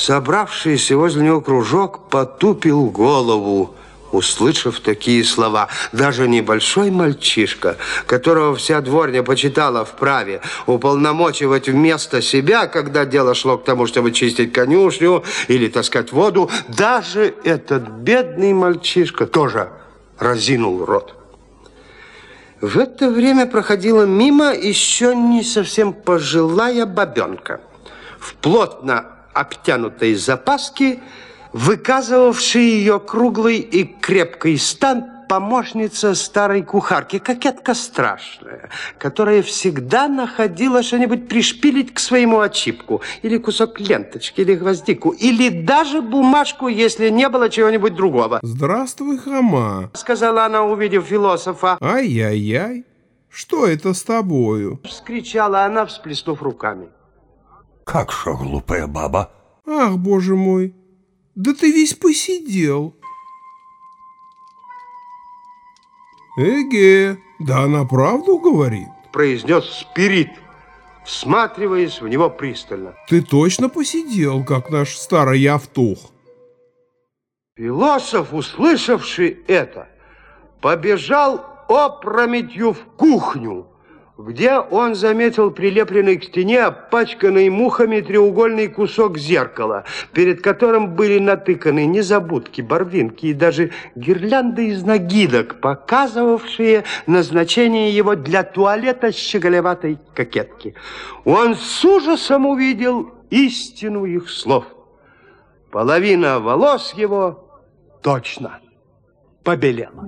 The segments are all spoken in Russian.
Собравшийся возле него кружок потупил голову, услышав такие слова. Даже небольшой мальчишка, которого вся дворня почитала вправе уполномочивать вместо себя, когда дело шло к тому, чтобы чистить конюшню или таскать воду, даже этот бедный мальчишка тоже разинул рот. В это время проходила мимо еще не совсем пожилая бабенка в плотно обтянутой запаске, выказывавший ее круглый и крепкий стан, помощница старой кухарки, кокетка страшная, которая всегда находила что-нибудь пришпилить к своему очипку, или кусок ленточки, или гвоздику, или даже бумажку, если не было чего-нибудь другого. «Здравствуй, Хома», — сказала она, увидев философа. «Ай-яй-яй, что это с тобою?» — вскричала она, всплеснув руками. «Как что, глупая баба?» «Ах, боже мой! Да ты весь посидел!» «Эге, да она правду говорит», — произнес Спирит, всматриваясь в него пристально. «Ты точно посидел, как наш старый Явтух». Философ, услышавший это, побежал опрометью в кухню, где он заметил прилепленный к стене, опачканный мухами треугольный кусок зеркала, перед которым были натыканы незабудки, барвинки и даже гирлянды из нагидок, показывавшие назначение его для туалета щеголеватой кокетки. Он с ужасом увидел истину их слов. Половина волос его точно побелела.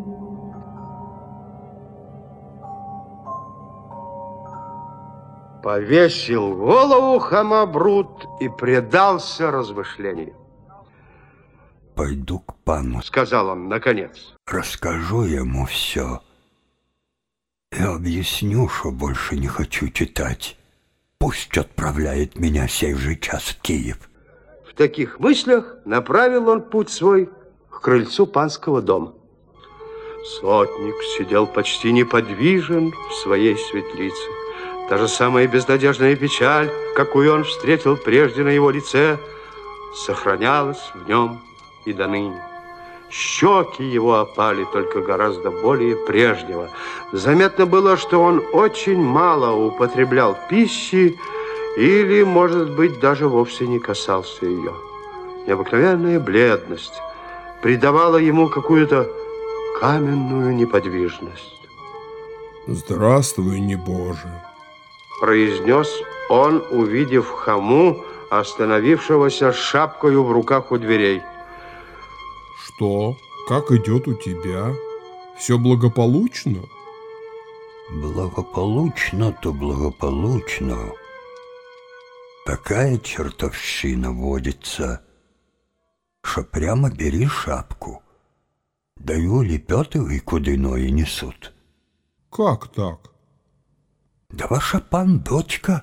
Повесил голову Хома Брут и предался размышлению. «Пойду к пану», — сказал он наконец. «Расскажу ему все и объясню, что больше не хочу читать. Пусть отправляет меня сей же час в Киев». В таких мыслях направил он путь свой к крыльцу панского дома. Сотник сидел почти неподвижен в своей светлице. Та же самая безнадежная печаль, какую он встретил прежде на его лице, сохранялась в нем и доныне. Щеки его опали только гораздо более прежнего. Заметно было, что он очень мало употреблял пищи или, может быть, даже вовсе не касался ее. Необыкновенная бледность придавала ему какую-то каменную неподвижность. «Здравствуй, небоже», — произнес он, увидев Хому, остановившегося с шапкою в руках у дверей. «Что? Как идет у тебя? Все благополучно?» «Благополучно-то благополучно. Такая чертовщина водится, что прямо бери шапку. Даю лепетовый кудыной несут». «Как так?» «Да ваша пан-дочка.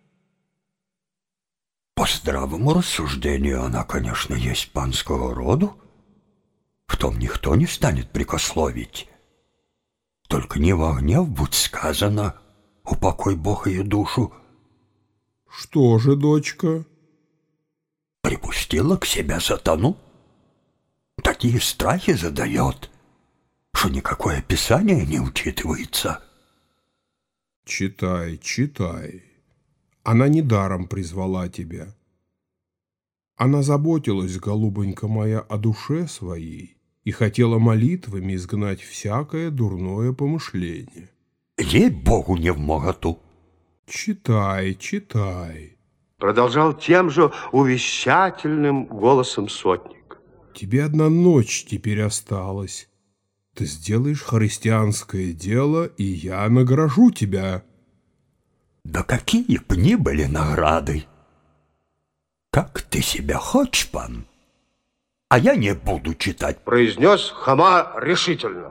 По здравому рассуждению она, конечно, есть панского роду. В том никто не станет прикословить. Только не во гнев будь сказано, упокой Бог ее душу». «Что же, дочка?» «Припустила к себе сатану. Такие страхи задает, что никакое писание не учитывается». «Читай, читай. Она недаром призвала тебя. Она заботилась, голубонька моя, о душе своей и хотела молитвами изгнать всякое дурное помышление». «Ей-богу, не вмоготу». «Читай, читай», — продолжал тем же увещательным голосом сотник. «Тебе одна ночь теперь осталась. Ты сделаешь христианское дело, и я награжу тебя». «Да какие б ни были награды! Как ты себя хочешь, пан, а я не буду читать», — произнес Хома решительно.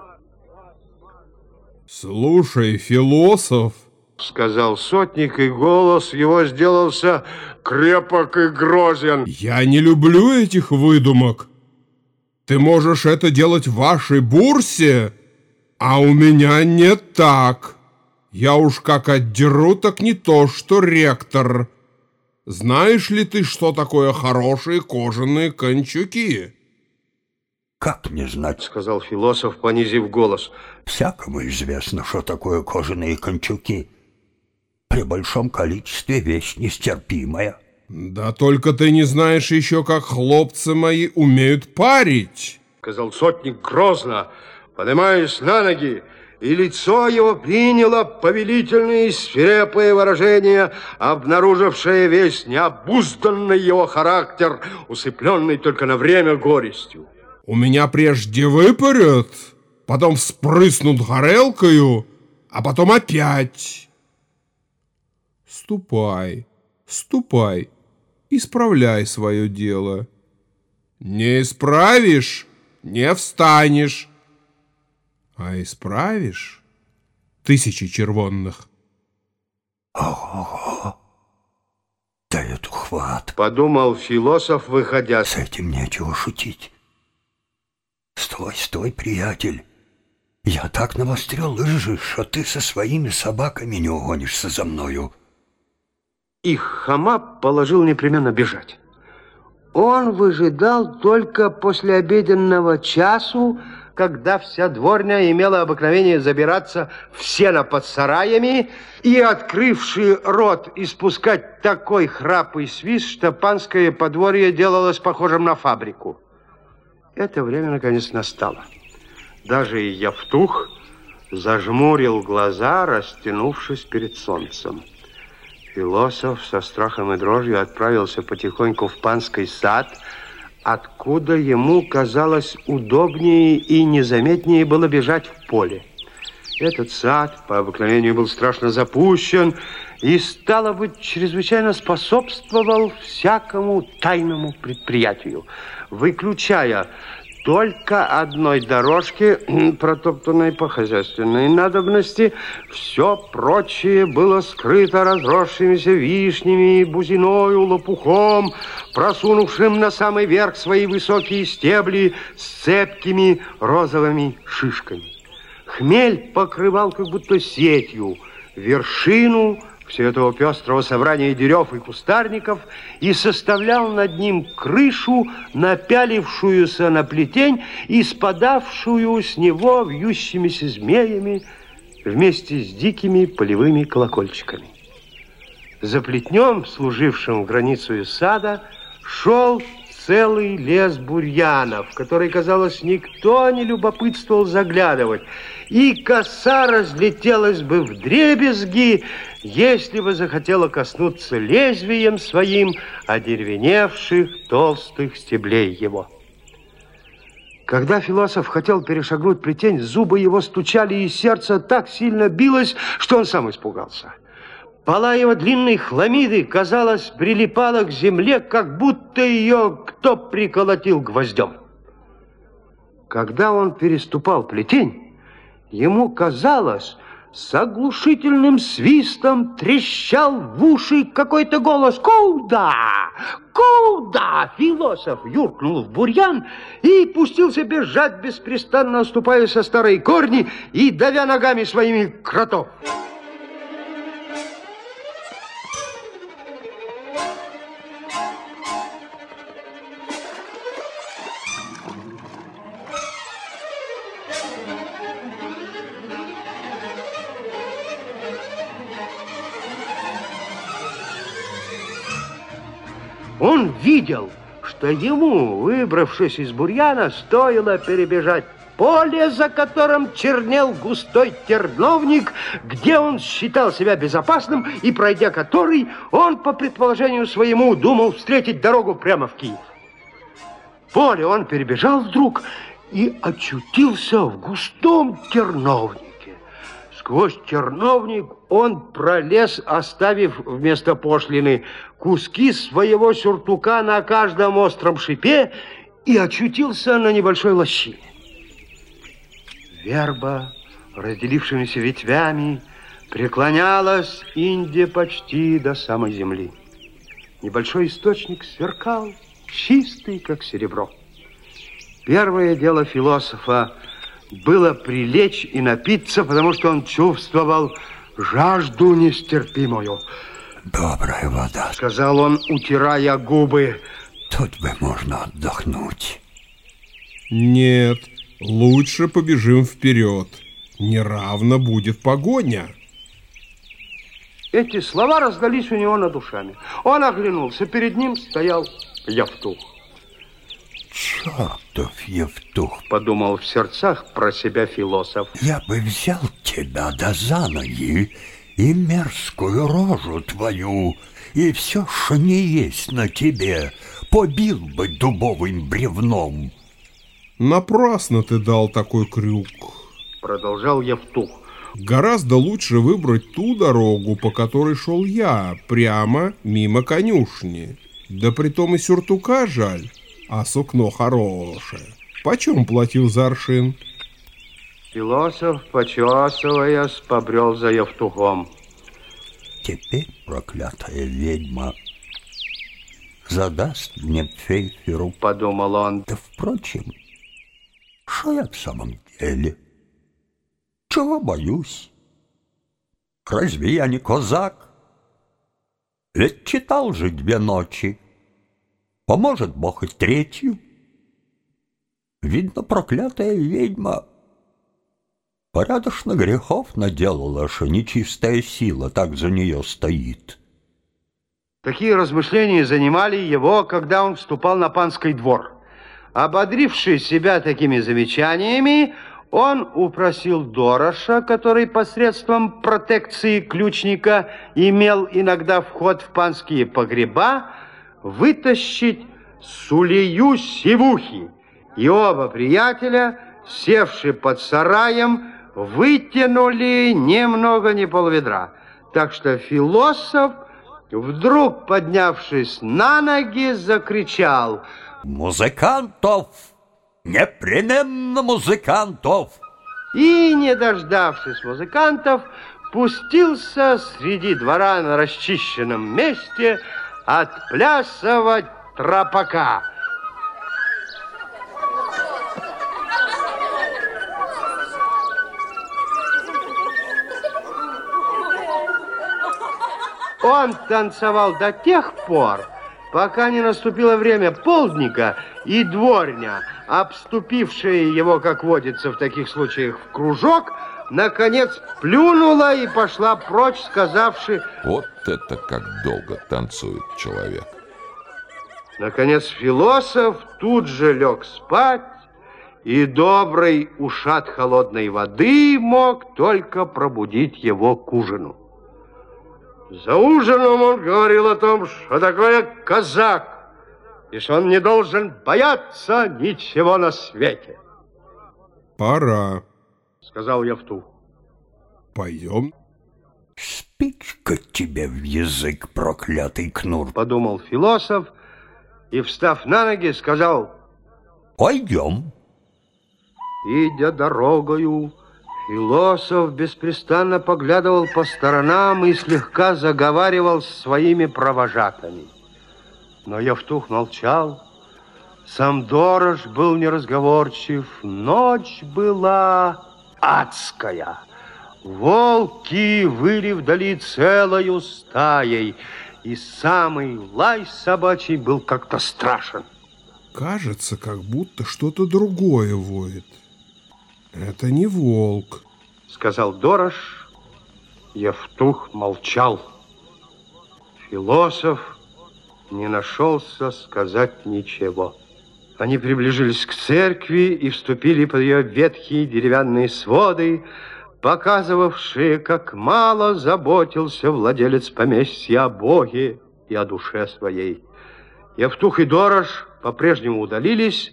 «Слушай, философ», — сказал сотник, и голос его сделался крепок и грозен. «Я не люблю этих выдумок. Ты можешь это делать в вашей бурсе, а у меня не так. Я уж как отдеру, так не то, что ректор. знаешь ли ты, что такое хорошие кожаные кончуки? Как не знать? Сказал философ, понизив голос. Всякому известно, что такое кожаные кончуки. При большом количестве вещь нестерпимая. Да только ты не знаешь еще, как хлопцы мои умеют парить. Сказал сотник грозно, поднимаясь на ноги, и лицо его приняло повелительное и свирепое выражение, обнаружившее весь необузданный его характер, усыпленный только на время горестью. У меня прежде выпарят, потом вспрыснут горелкою, а потом опять. Ступай, ступай, исправляй свое дело. Не исправишь, не встанешь. А исправишь — 1000 червонных. Ого-го! Да это хват. Подумал философ, выходя. С этим нечего шутить. Стой, стой, приятель. Я так навострил лыжи, что ты со своими собаками не угонишься за мною. И хама положил непременно бежать. Он выжидал только после обеденного часу, когда вся дворня имела обыкновение забираться в сено под сараями и, открывший рот, испускать такой храп и свист, что панское подворье делалось похожим на фабрику. Это время, наконец, настало. Даже и Евтух зажмурил глаза, растянувшись перед солнцем. Философ со страхом и дрожью отправился потихоньку в панский сад, откуда ему казалось удобнее и незаметнее было бежать в поле. Этот сад по обыкновению был страшно запущен и, стало быть, чрезвычайно способствовал всякому тайному предприятию, выключая только одной дорожки, протоптанной по хозяйственной надобности. Все прочее было скрыто разросшимися вишнями, бузиною, лопухом, просунувшим на самый верх свои высокие стебли с цепкими розовыми шишками. Хмель покрывал как будто сетью вершину всего этого пестрого собрания дерев и кустарников и составлял над ним крышу, напялившуюся на плетень и спадавшую с него вьющимися змеями вместе с дикими полевыми колокольчиками. За плетнем, служившим границей сада, шел целый лес бурьянов, в который, казалось, никто не любопытствовал заглядывать, и коса разлетелась бы вдребезги, если бы захотела коснуться лезвием своим одеревеневших толстых стеблей его. Когда философ хотел перешагнуть плетень, зубы его стучали, и сердце так сильно билось, что он сам испугался. Пола его длинной хламиды, казалось, прилипала к земле, как будто ее кто приколотил гвоздем. Когда он переступал плетень, ему казалось, с оглушительным свистом трещал в уши какой-то голос. «Куда? Куда?» Философ юркнул в бурьян и пустился бежать, беспрестанно оступая со старой корни и давя ногами своими кротов. Он видел, что ему, выбравшись из бурьяна, стоило перебежать поле, за которым чернел густой терновник, где он считал себя безопасным и, пройдя который, он, по предположению своему, думал встретить дорогу прямо в Киев. Поле он перебежал вдруг и очутился в густом терновнике. Сквозь терновник он пролез, оставив вместо пошлины куски своего сюртука на каждом остром шипе, и очутился на небольшой лощине. Верба, разделившимися ветвями, преклонялась инде почти до самой земли. Небольшой источник сверкал, чистый, как серебро. Первое дело философа было прилечь и напиться, потому что он чувствовал жажду нестерпимую. Добрая вода. Сказал он, утирая губы. Тут бы можно отдохнуть. Нет, лучше побежим вперед. Неравно будет погоня. Эти слова раздались у него над душами. Он оглянулся, перед ним стоял Евтух. Чертов Евтух, Подумал в сердцах про себя философ. я бы взял тебя да за ноги и мерзкую рожу твою, и все, что не есть на тебе, побил бы дубовым бревном. Напрасно ты дал такой крюк. Продолжал Евтух. Гораздо лучше выбрать ту дорогу, по которой шел я, прямо мимо конюшни. Да притом и сюртука жаль, а сукно хорошее. Почем платил за аршин? Философ, почесываясь, побрел за Евтухом. Теперь проклятая ведьма задаст мне пфейферу. Подумал он. Да, впрочем, что я в самом деле? Чего боюсь? Разве я не козак? Ведь читал же 2 ночи. Поможет Бог и 3. Видно, проклятая ведьма порядочно грехов наделала, что нечистая сила так за нее стоит. Такие размышления занимали его, когда он вступал на панский двор. Ободривший себя такими замечаниями, он упросил Дороша, который посредством протекции ключника имел иногда вход в панские погреба, вытащить сулею сивухи. И оба приятеля, севши под сараем, вытянули ни много ни полведра. Так что философ, вдруг поднявшись на ноги, закричал: «Музыкантов! Непременно музыкантов!» И, не дождавшись музыкантов, пустился среди двора на расчищенном месте отплясывать тропака. Он танцевал до тех пор, пока не наступило время полдника, и дворня, обступившая его, как водится в таких случаях, в кружок, наконец плюнула и пошла прочь, сказавши: Вот это как долго танцует человек. Наконец философ тут же лег спать, и добрый ушат холодной воды мог только пробудить его к ужину. За ужином он говорил о том, что такое казак, и что он не должен бояться ничего на свете. Пора. Сказал Евтух. Пойдем. «Спичка тебе в язык, проклятый Кнур!» Подумал философ и, встав на ноги, сказал: «Пойдем!» Идя дорогою, философ беспрестанно поглядывал по сторонам и слегка заговаривал с своими провожатыми. Но Евтух молчал, сам Дорож был неразговорчив, ночь была адская. Волки выли вдали целою стаей, и самый лай собачий был как-то страшен. Кажется, как будто что-то другое воет. Это не волк, Сказал Дорож. Евтух молчал. Философ не нашелся сказать ничего. Они приближились к церкви и вступили под ее ветхие деревянные своды, показывавшие, как мало заботился владелец поместья о Боге и о душе своей. Евтух и Дорож по-прежнему удалились.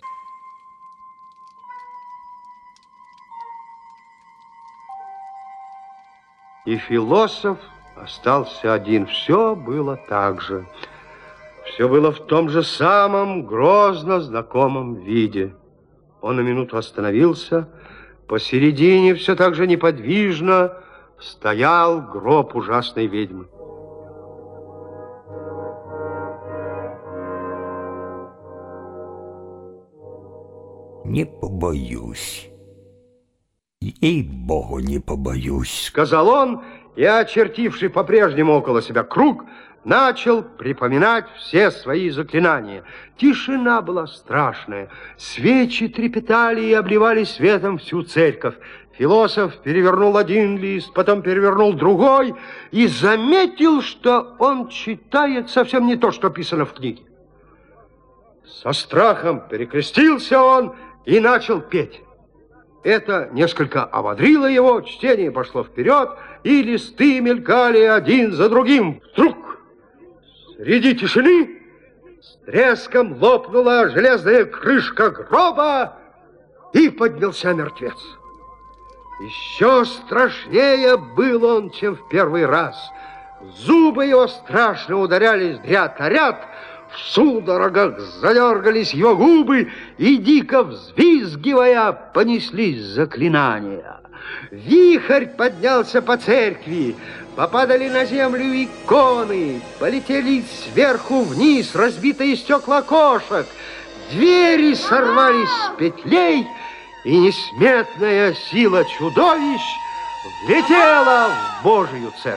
И философ остался один. Все было так же. Все было в том же самом грозно знакомом виде. Он на минуту остановился. Посередине, все так же неподвижно, стоял гроб ужасной ведьмы. «Не побоюсь. Ей-богу, не побоюсь», Сказал он и, очертивший по-прежнему около себя круг, начал припоминать все свои заклинания. Тишина была страшная. Свечи трепетали и обливали светом всю церковь. Философ перевернул один лист, потом перевернул другой и заметил, что он читает совсем не то, что писано в книге. Со страхом перекрестился он и начал петь. Это несколько ободрило его, чтение пошло вперед, и листы мелькали один за другим. Вдруг среди тишины с треском лопнула железная крышка гроба, и поднялся мертвец. Еще страшнее был он, чем в первый раз. Зубы его страшно ударялись ряд о ряд, в судорогах задергались его губы, и, дико взвизгивая, понеслись заклинания. Вихрь поднялся по церкви, попадали на землю иконы, полетели сверху вниз разбитые стекла окошек, двери сорвались с петлей, и несметная сила чудовищ влетела в Божию церковь.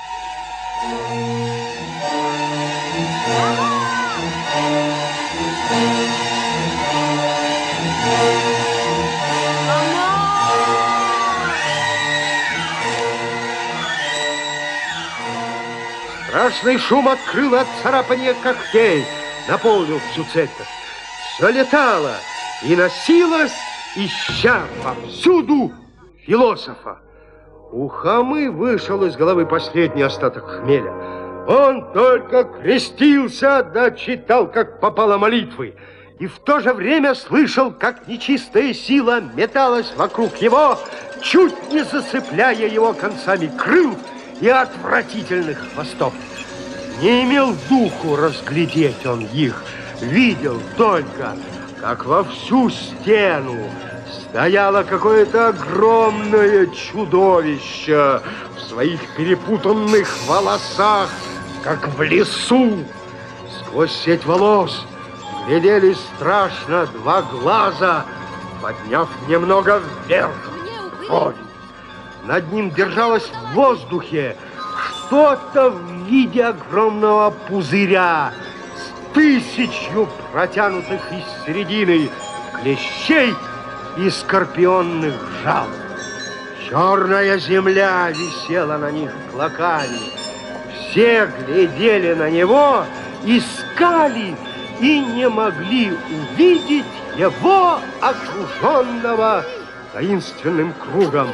Страшный шум открыл от царапания когтей, наполнил всю церковь. Все летало и носилось, ища повсюду философа. У Хамы вышел из головы последний остаток хмеля. Он только крестился, да читал, как попало, молитвы. И в то же время слышал, как нечистая сила металась вокруг него, чуть не засыпляя его концами крыл и отвратительных хвостов. Не имел духу разглядеть он их, видел только, как во всю стену стояло какое-то огромное чудовище в своих перепутанных волосах, как в лесу. Сквозь сеть волос глядели страшно два глаза, подняв немного вверх брови. Над ним держалось в воздухе что-то в виде огромного пузыря с 1000 протянутых из середины клещей и скорпионных жал. Черная земля висела на них клоками. Все глядели на него, искали и не могли увидеть его, окруженного таинственным кругом.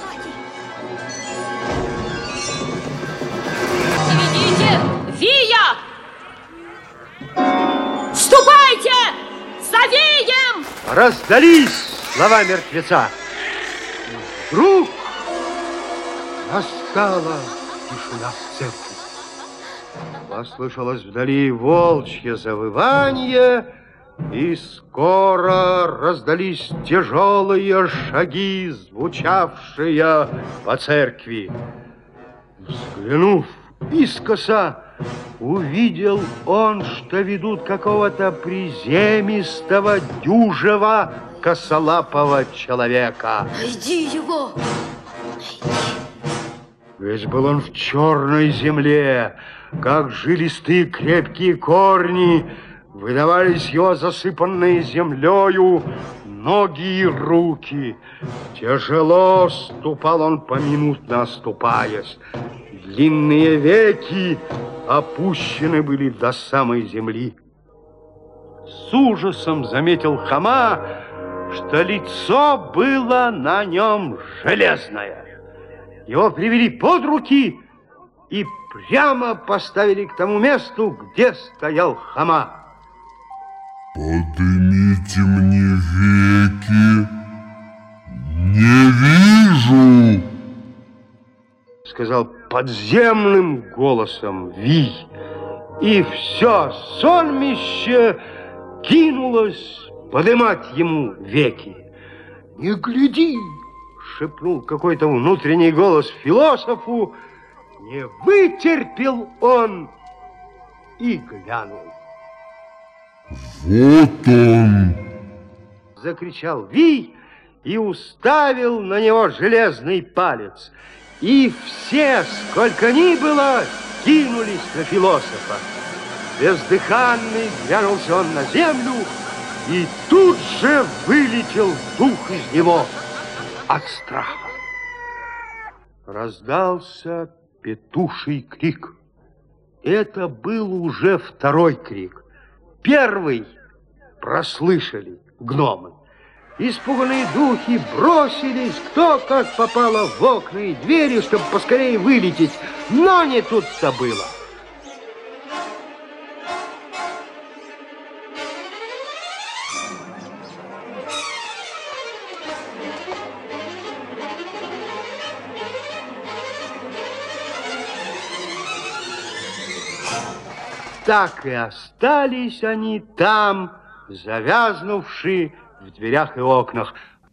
Заведите Вия! Вступайте! За Вием! Раздались слова мертвеца. Вдруг настала тишина в церкви. Послышалось вдали волчье завывание, и скоро раздались тяжелые шаги, звучавшие по церкви. Взглянув искоса, увидел он, что ведут какого-то приземистого, дюжего, косолапого человека. Найди его! Весь был он в черной земле, как жилистые крепкие корни, выдавались его засыпанные землею ноги и руки. Тяжело ступал он, поминутно оступаясь. Длинные веки опущены были до самой земли. С ужасом заметил Хама, что лицо было на нем железное. Его привели под руки и прямо поставили к тому месту, где стоял Хама. «Поднимите мне веки, не вижу!» Сказал подземным голосом Вий. И все сонмище кинулось подымать ему веки. «Не гляди!» — шепнул какой-то внутренний голос философу. Не вытерпел он и глянул. «Вот он!» — закричал Вий и уставил на него железный палец. И все, сколько ни было, кинулись на философа. Бездыханный глянулся он на землю, и тут же вылетел дух из него от страха. Раздался петуший крик. Это был уже второй крик. Первый прослышали гномы. Испуганные духи бросились, кто как попало в окна и двери, чтобы поскорее вылететь, но не тут-то было. Так и остались они там, завязнувши в дверях и окнах.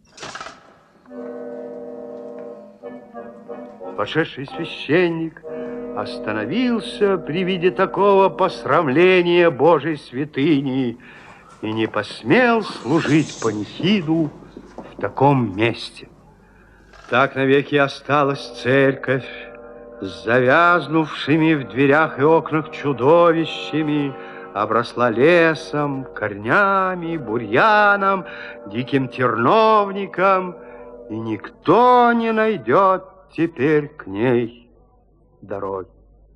Вошедший священник остановился при виде такого посрамления Божьей святыни и не посмел служить панихиду в таком месте. Так навеки осталась церковь с завязнувшими в дверях и окнах чудовищами, обросла лесом, корнями, бурьяном, диким терновником, и никто не найдет теперь к ней дороги.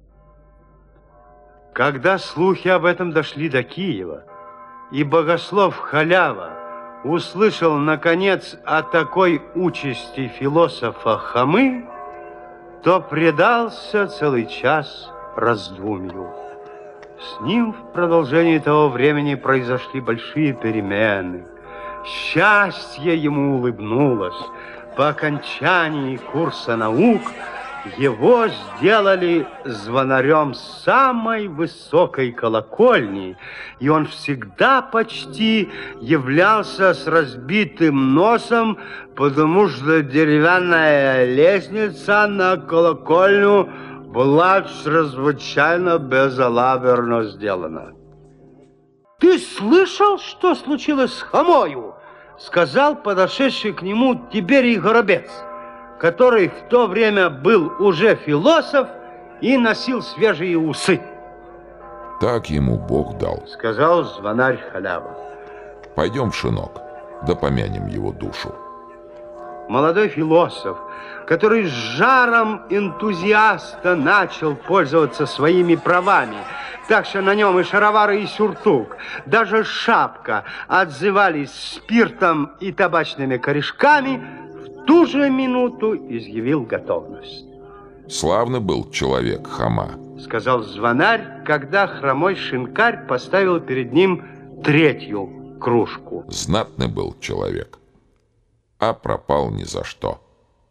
Когда слухи об этом дошли до Киева, и богослов Халява услышал, наконец, о такой участи философа Хамы, то предался целый час раздумью. С ним в продолжении того времени произошли большие перемены. Счастье ему улыбнулось. По окончании курса наук его сделали звонарем самой высокой колокольни, и он всегда почти являлся с разбитым носом, потому что деревянная лестница на колокольню была чрезвычайно безалаберно сделана. «Ты слышал, что случилось с Хамою?» — сказал подошедший к нему Тиберий Горобец, который в то время был уже философ и носил свежие усы. Так ему Бог дал, — сказал звонарь Халява. Пойдем, Шинок, да помянем его душу. Молодой философ, который с жаром энтузиаста начал пользоваться своими правами, так что на нем и шаровары, и сюртук, даже шапка отзывались спиртом и табачными корешками, в ту же минуту изъявил готовность. Славный был человек Хама, — сказал звонарь, когда хромой шинкарь поставил перед ним третью кружку. Знатный был человек, а пропал ни за что.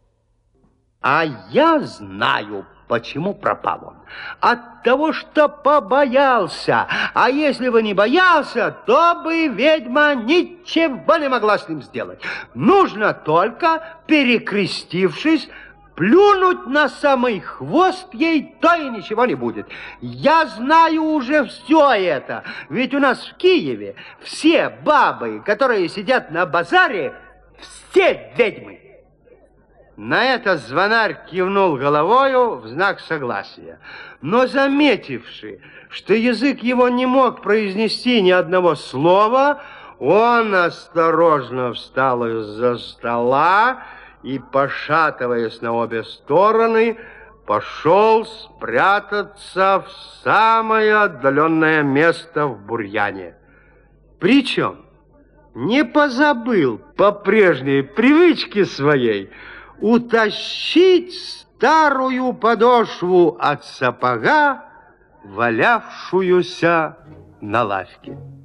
А я знаю, почему пропал он. От того, что побоялся. А если бы не боялся, то бы ведьма ничего не могла с ним сделать. Нужно только, перекрестившись, плюнуть на самый хвост ей, то и ничего не будет. Я знаю уже все это. Ведь у нас в Киеве все бабы, которые сидят на базаре, все ведьмы. На это звонарь кивнул головою в знак согласия. Но заметивши, что язык его не мог произнести ни одного слова, он осторожно встал из-за стола и, пошатываясь на обе стороны, пошел спрятаться в самое отдаленное место в бурьяне. Причем не позабыл по прежней привычке своей утащить старую подошву от сапога, валявшуюся на лавке.